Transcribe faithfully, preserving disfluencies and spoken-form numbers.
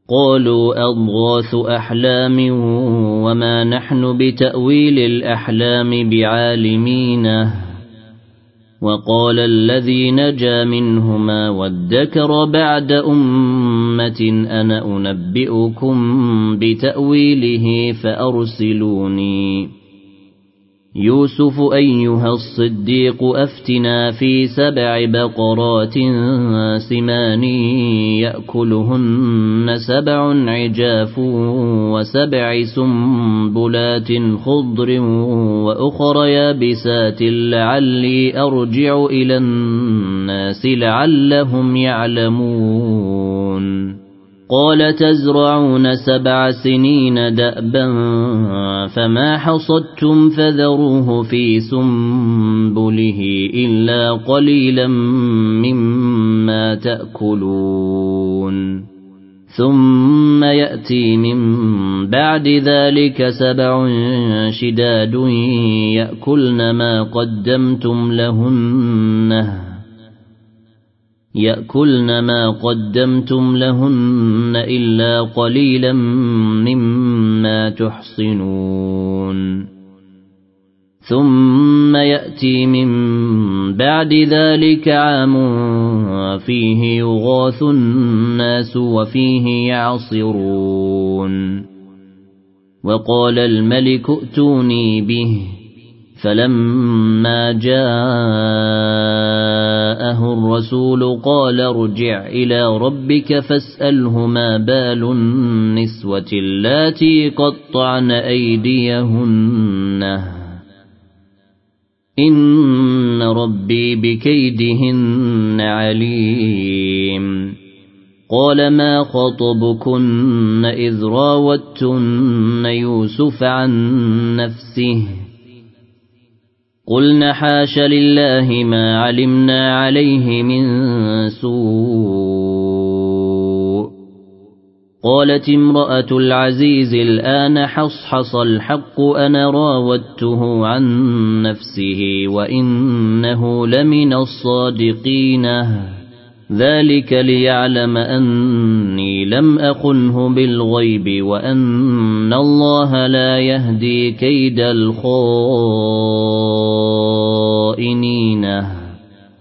قالوا أضغاث أحلام وما نحن بتأويل الأحلام بعالمين. وقال الذي نجا منهما وادكر بعد أمة أنا أنبئكم بتأويله فأرسلوني. يوسف أيها الصديق أفتنا في سبع بقرات سمان يأكلهن سبع عجاف وسبع سنبلات خضر وأخر يابسات لعلي أرجع إلى الناس لعلهم يعلمون. قال تزرعون سبع سنين دأبا فما حصدتم فذروه في سنبله إلا قليلا مما تأكلون. ثم يأتي من بعد ذلك سبع شداد يأكلن ما قدمتم لهن يأكلن ما قدمتم لهن إلا قليلا مما تحصنون. ثم يأتي من بعد ذلك عام فيه يغاث الناس وفيه يعصرون. وقال الملك ائتوني به فلما جاءه الرسول قال ارجع إلى ربك فاسأله ما بال النسوة اللاتي قطعن أيديهن إن ربي بكيدهن عليم. قال ما خطبكن إذ راوتن يوسف عن نفسه قلنا حاش لله ما علمنا عليه من سوء. قالت امرأة العزيز الآن حصحص الحق أنا راودته عن نفسه وإنه لمن الصادقين. ذلك ليعلم أني لم أخنه بالغيب وأن الله لا يهدي كيد الخائنين.